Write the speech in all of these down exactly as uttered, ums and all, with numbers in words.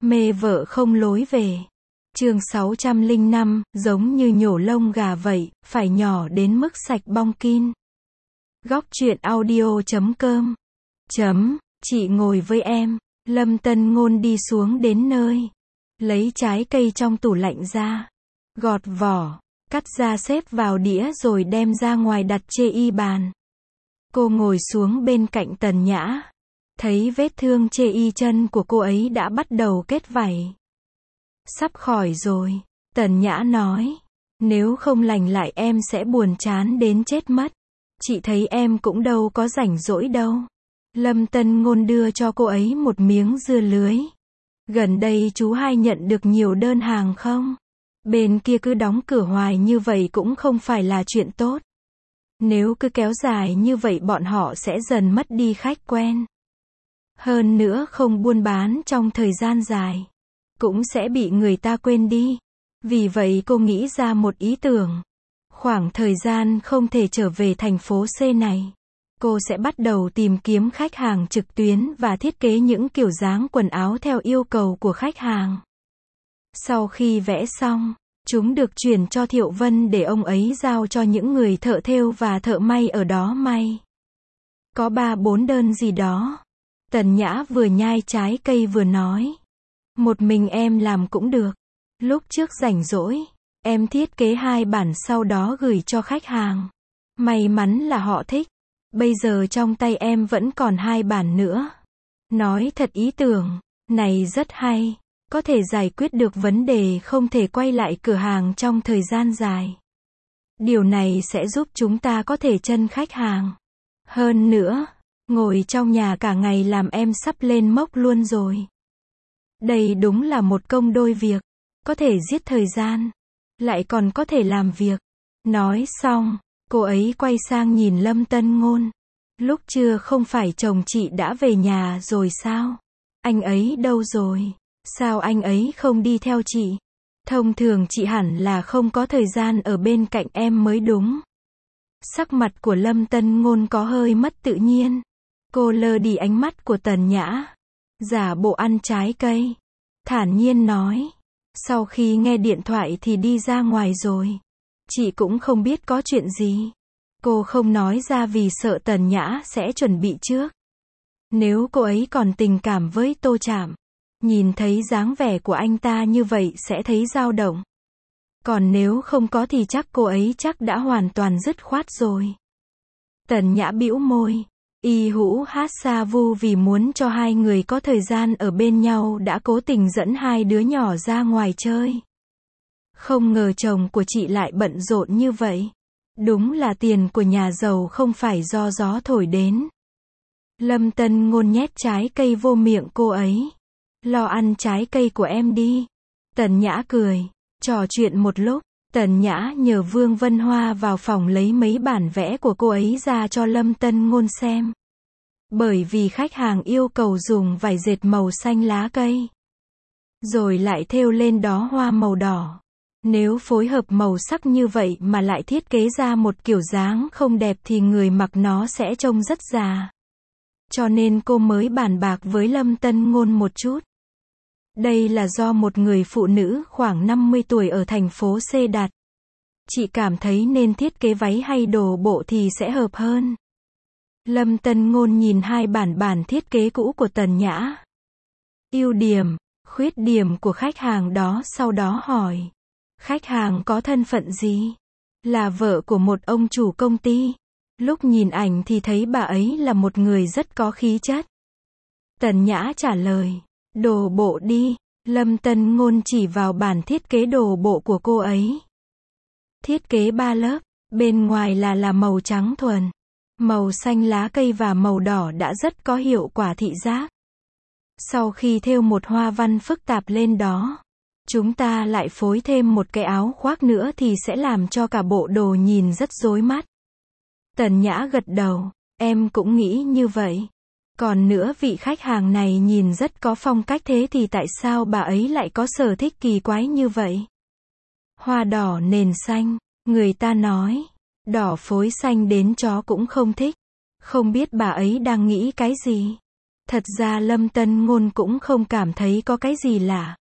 Mê vợ không lối về. Chương sáu trăm lẻ năm, giống như nhổ lông gà vậy, phải nhỏ đến mức sạch bong kin. Góc truyện audio chấm com. Chấm, chị ngồi với em. Lâm Tân Ngôn đi xuống đến nơi. Lấy trái cây trong tủ lạnh ra. Gọt vỏ. Cắt ra xếp vào đĩa rồi đem ra ngoài đặt chê y bàn. Cô ngồi xuống bên cạnh Tần Nhã. Thấy vết thương chê y chân của cô ấy đã bắt đầu kết vảy. Sắp khỏi rồi. Tần Nhã nói. Nếu không lành lại em sẽ buồn chán đến chết mất. Chị thấy em cũng đâu có rảnh rỗi đâu. Lâm Tân Ngôn đưa cho cô ấy một miếng dưa lưới. Gần đây chú hai nhận được nhiều đơn hàng không? Bên kia cứ đóng cửa hoài như vậy cũng không phải là chuyện tốt. Nếu cứ kéo dài như vậy bọn họ sẽ dần mất đi khách quen. Hơn nữa không buôn bán trong thời gian dài, cũng sẽ bị người ta quên đi. Vì vậy cô nghĩ ra một ý tưởng. Khoảng thời gian không thể trở về thành phố C này, cô sẽ bắt đầu tìm kiếm khách hàng trực tuyến và thiết kế những kiểu dáng quần áo theo yêu cầu của khách hàng. Sau khi vẽ xong, chúng được chuyển cho Thiệu Vân để ông ấy giao cho những người thợ thêu và thợ may ở đó may. Có ba bốn đơn gì đó. Tần Nhã vừa nhai trái cây vừa nói. Một mình em làm cũng được. Lúc trước rảnh rỗi, em thiết kế hai bản sau đó gửi cho khách hàng. May mắn là họ thích. Bây giờ trong tay em vẫn còn hai bản nữa. Nói thật ý tưởng này rất hay. Có thể giải quyết được vấn đề không thể quay lại cửa hàng trong thời gian dài. Điều này sẽ giúp chúng ta có thể chân khách hàng. Hơn nữa, ngồi trong nhà cả ngày làm em sắp lên mốc luôn rồi. Đây đúng là một công đôi việc. Có thể giết thời gian, lại còn có thể làm việc. Nói xong, cô ấy quay sang nhìn Lâm Tân Ngôn. Lúc trưa không phải chồng chị đã về nhà rồi sao? Anh ấy đâu rồi? Sao anh ấy không đi theo chị? Thông thường chị hẳn là không có thời gian ở bên cạnh em mới đúng. Sắc mặt của Lâm Tân Ngôn có hơi mất tự nhiên. Cô lơ đi ánh mắt của Tần Nhã. Giả bộ ăn trái cây. Thản nhiên nói. Sau khi nghe điện thoại thì đi ra ngoài rồi. Chị cũng không biết có chuyện gì. Cô không nói ra vì sợ Tần Nhã sẽ chuẩn bị trước. Nếu cô ấy còn tình cảm với Tô Trạm, nhìn thấy dáng vẻ của anh ta như vậy sẽ thấy dao động. Còn nếu không có thì chắc cô ấy chắc đã hoàn toàn dứt khoát rồi. Tần Nhã bĩu môi. Y hũ hát xa vu vì muốn cho hai người có thời gian ở bên nhau đã cố tình dẫn hai đứa nhỏ ra ngoài chơi. Không ngờ chồng của chị lại bận rộn như vậy. Đúng là tiền của nhà giàu không phải do gió thổi đến. Lâm Tân Ngôn nhét trái cây vô miệng cô ấy. Lo ăn trái cây của em đi. Tần Nhã cười. Trò chuyện một lúc, Tần Nhã nhờ Vương Vân Hoa vào phòng lấy mấy bản vẽ của cô ấy ra cho Lâm Tân Ngôn xem. Bởi vì khách hàng yêu cầu dùng vải dệt màu xanh lá cây, rồi lại thêu lên đó hoa màu đỏ. Nếu phối hợp màu sắc như vậy mà lại thiết kế ra một kiểu dáng không đẹp thì người mặc nó sẽ trông rất già. Cho nên cô mới bàn bạc với Lâm Tân Ngôn một chút. Đây là do một người phụ nữ khoảng năm mươi tuổi ở thành phố C đặt. Chị cảm thấy nên thiết kế váy hay đồ bộ thì sẽ hợp hơn. Lâm Tân Ngôn nhìn hai bản bản thiết kế cũ của Tần Nhã. Ưu điểm, khuyết điểm của khách hàng đó, sau đó hỏi. Khách hàng có thân phận gì? Là vợ của một ông chủ công ty. Lúc nhìn ảnh thì thấy bà ấy là một người rất có khí chất. Tần Nhã trả lời. Đồ bộ đi. Lâm Tân Ngôn chỉ vào bản thiết kế đồ bộ của cô ấy. Thiết kế ba lớp. Bên ngoài là là màu trắng thuần, màu xanh lá cây và màu đỏ đã rất có hiệu quả thị giác. Sau khi thêu một hoa văn phức tạp lên đó, chúng ta lại phối thêm một cái áo khoác nữa thì sẽ làm cho cả bộ đồ nhìn rất rối mắt. Tần Nhã gật đầu. Em cũng nghĩ như vậy. Còn nữa vị khách hàng này nhìn rất có phong cách thế thì tại sao bà ấy lại có sở thích kỳ quái như vậy? Hoa đỏ nền xanh. Người ta nói, đỏ phối xanh đến chó cũng không thích. Không biết bà ấy đang nghĩ cái gì. Thật ra Lâm Tân Ngôn cũng không cảm thấy có cái gì lạ.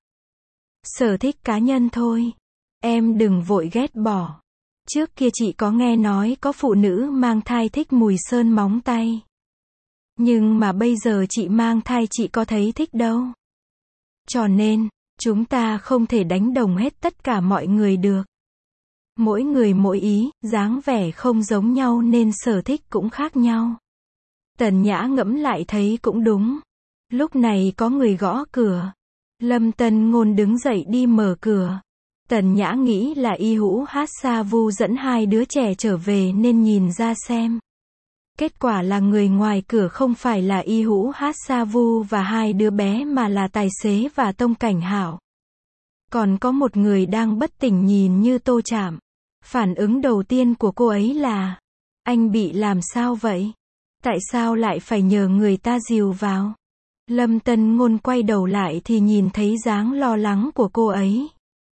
Sở thích cá nhân thôi. Em đừng vội ghét bỏ. Trước kia chị có nghe nói có phụ nữ mang thai thích mùi sơn móng tay. Nhưng mà bây giờ chị mang thai chị có thấy thích đâu. Cho nên, chúng ta không thể đánh đồng hết tất cả mọi người được. Mỗi người mỗi ý, dáng vẻ không giống nhau nên sở thích cũng khác nhau. Tần Nhã ngẫm lại thấy cũng đúng. Lúc này có người gõ cửa. Lâm Tân Ngôn đứng dậy đi mở cửa. Tần Nhã nghĩ là Y Hữu Hát Sa Vu dẫn hai đứa trẻ trở về nên nhìn ra xem. Kết quả là người ngoài cửa không phải là Y Hữu Hát Sa Vu và hai đứa bé mà là tài xế và Tông Cảnh Hạo. Còn có một người đang bất tỉnh nhìn như Tô Trạm. Phản ứng đầu tiên của cô ấy là: anh bị làm sao vậy? Tại sao lại phải nhờ người ta dìu vào? Lâm Tân Ngôn quay đầu lại thì nhìn thấy dáng lo lắng của cô ấy.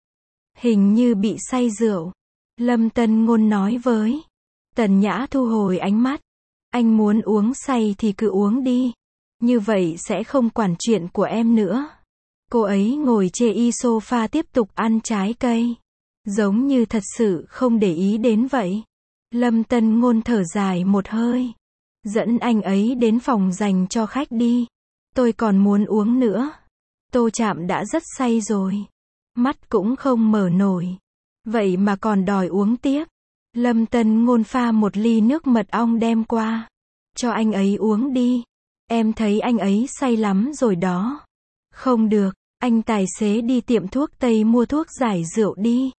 Hình như bị say rượu. Lâm Tân Ngôn nói với Tần Nhã thu hồi ánh mắt. Anh muốn uống say thì cứ uống đi. Như vậy sẽ không quản chuyện của em nữa. Cô ấy ngồi chê y sofa tiếp tục ăn trái cây. Giống như thật sự không để ý đến vậy. Lâm Tân Ngôn thở dài một hơi. Dẫn anh ấy đến phòng dành cho khách đi. Tôi còn muốn uống nữa. Tô Trạm đã rất say rồi. Mắt cũng không mở nổi. Vậy mà còn đòi uống tiếp. Lâm Tân Ngôn pha một ly nước mật ong đem qua. Cho anh ấy uống đi. Em thấy anh ấy say lắm rồi đó. Không được, anh tài xế đi tiệm thuốc Tây mua thuốc giải rượu đi.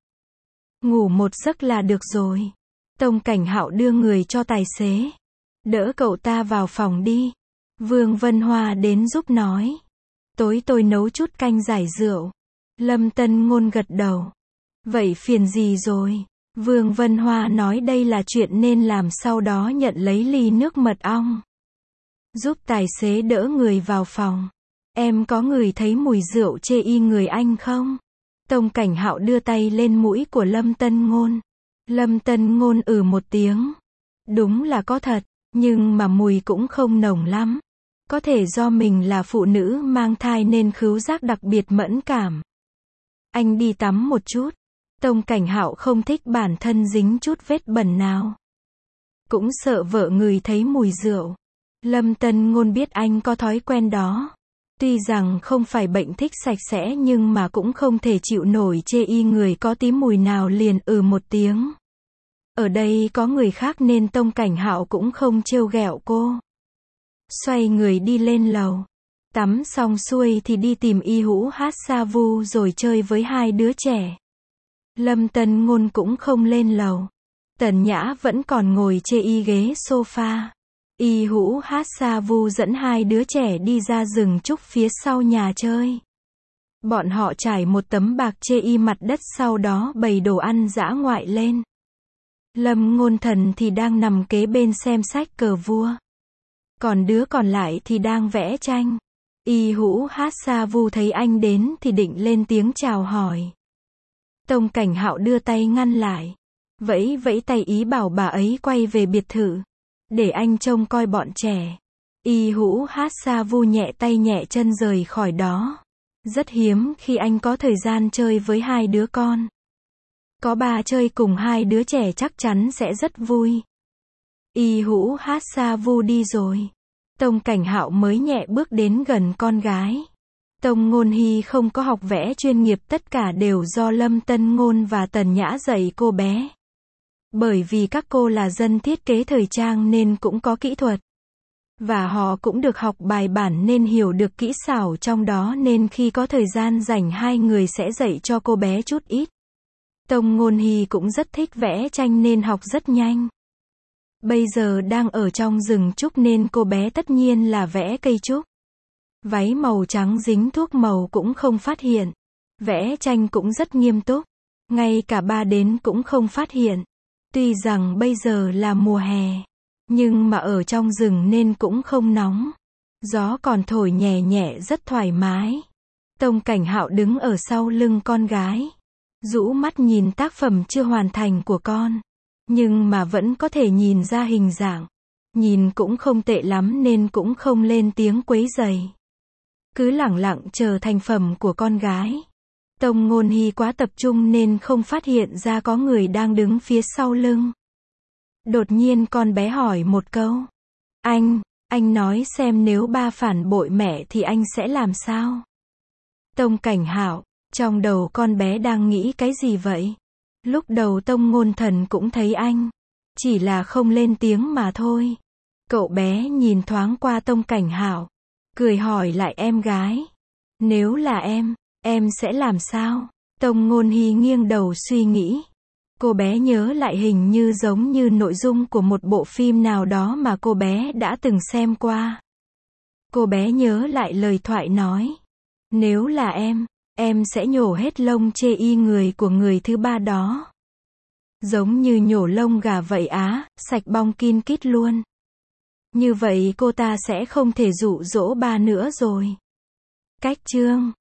Ngủ một giấc là được rồi. Tông Cảnh Hạo đưa người cho tài xế. Đỡ cậu ta vào phòng đi. Vương Vân Hoa đến giúp nói. Tối tôi nấu chút canh giải rượu. Lâm Tân Ngôn gật đầu. Vậy phiền gì rồi? Vương Vân Hoa nói đây là chuyện nên làm, sau đó nhận lấy ly nước mật ong. Giúp tài xế đỡ người vào phòng. Em có ngửi thấy mùi rượu chê y người anh không? Tông Cảnh Hạo đưa tay lên mũi của Lâm Tân Ngôn. Lâm Tân Ngôn ừ một tiếng. Đúng là có thật, nhưng mà mùi cũng không nồng lắm. Có thể do mình là phụ nữ mang thai nên khứu giác đặc biệt mẫn cảm. Anh đi tắm một chút. Tông Cảnh Hạo không thích bản thân dính chút vết bẩn nào. Cũng sợ vợ ngửi thấy mùi rượu. Lâm Tân Ngôn biết anh có thói quen đó. Tuy rằng không phải bệnh thích sạch sẽ nhưng mà cũng không thể chịu nổi chê y người có tí mùi nào liền ừ một tiếng. Ở đây có người khác nên Tông Cảnh Hạo cũng không trêu ghẹo cô. Xoay người đi lên lầu. Tắm xong xuôi thì đi tìm Y Hữu Hát Sa Vu rồi chơi với hai đứa trẻ. Lâm Tân Ngôn cũng không lên lầu. Tần Nhã vẫn còn ngồi chê y ghế sofa. Y Hữu Hát Sa Vu dẫn hai đứa trẻ đi ra rừng trúc phía sau nhà chơi. Bọn họ trải một tấm bạc chê y mặt đất, sau đó bày đồ ăn dã ngoại lên. Lâm Ngôn Thần thì đang nằm kế bên xem sách cờ vua. Còn đứa còn lại thì đang vẽ tranh. Y Hữu Hát Sa Vu thấy anh đến thì định lên tiếng chào hỏi. Tông Cảnh Hạo đưa tay ngăn lại. Vẫy vẫy tay ý bảo bà ấy quay về biệt thự. Để anh trông coi bọn trẻ. Y Hữu Hát Sa Vu nhẹ tay nhẹ chân rời khỏi đó. Rất hiếm khi anh có thời gian chơi với hai đứa con. Có bà chơi cùng hai đứa trẻ chắc chắn sẽ rất vui. Y Hữu Hát Sa Vu đi rồi. Tông Cảnh Hạo mới nhẹ bước đến gần con gái. Tông Ngôn Hy không có học vẽ chuyên nghiệp, tất cả đều do Lâm Tân Ngôn và Tần Nhã dạy cô bé. Bởi vì các cô là dân thiết kế thời trang nên cũng có kỹ thuật. Và họ cũng được học bài bản nên hiểu được kỹ xảo trong đó, nên khi có thời gian rảnh hai người sẽ dạy cho cô bé chút ít. Tông Ngôn Hy cũng rất thích vẽ tranh nên học rất nhanh. Bây giờ đang ở trong rừng trúc nên cô bé tất nhiên là vẽ cây trúc. Váy màu trắng dính thuốc màu cũng không phát hiện. Vẽ tranh cũng rất nghiêm túc. Ngay cả ba đến cũng không phát hiện. Tuy rằng bây giờ là mùa hè, nhưng mà ở trong rừng nên cũng không nóng. Gió còn thổi nhẹ nhẹ rất thoải mái. Tông Cảnh Hạo đứng ở sau lưng con gái. Rũ mắt nhìn tác phẩm chưa hoàn thành của con. Nhưng mà vẫn có thể nhìn ra hình dạng. Nhìn cũng không tệ lắm nên cũng không lên tiếng quấy rầy. Cứ lẳng lặng chờ thành phẩm của con gái. Tông Ngôn Hy quá tập trung nên không phát hiện ra có người đang đứng phía sau lưng. Đột nhiên con bé hỏi một câu. Anh, anh nói xem nếu ba phản bội mẹ thì anh sẽ làm sao? Tông Cảnh Hạo, trong đầu con bé đang nghĩ cái gì vậy? Lúc đầu Tông Ngôn Thần cũng thấy anh, chỉ là không lên tiếng mà thôi. Cậu bé nhìn thoáng qua Tông Cảnh Hạo, cười hỏi lại em gái. Nếu là em, em sẽ làm sao? Tông Ngôn Hy nghiêng đầu suy nghĩ. Cô bé nhớ lại hình như giống như nội dung của một bộ phim nào đó mà cô bé đã từng xem qua. Cô bé nhớ lại lời thoại nói. Nếu là em, em sẽ nhổ hết lông chê y người của người thứ ba đó. Giống như nhổ lông gà vậy á, sạch bong kin kít luôn. Như vậy cô ta sẽ không thể dụ dỗ ba nữa rồi. Cách chương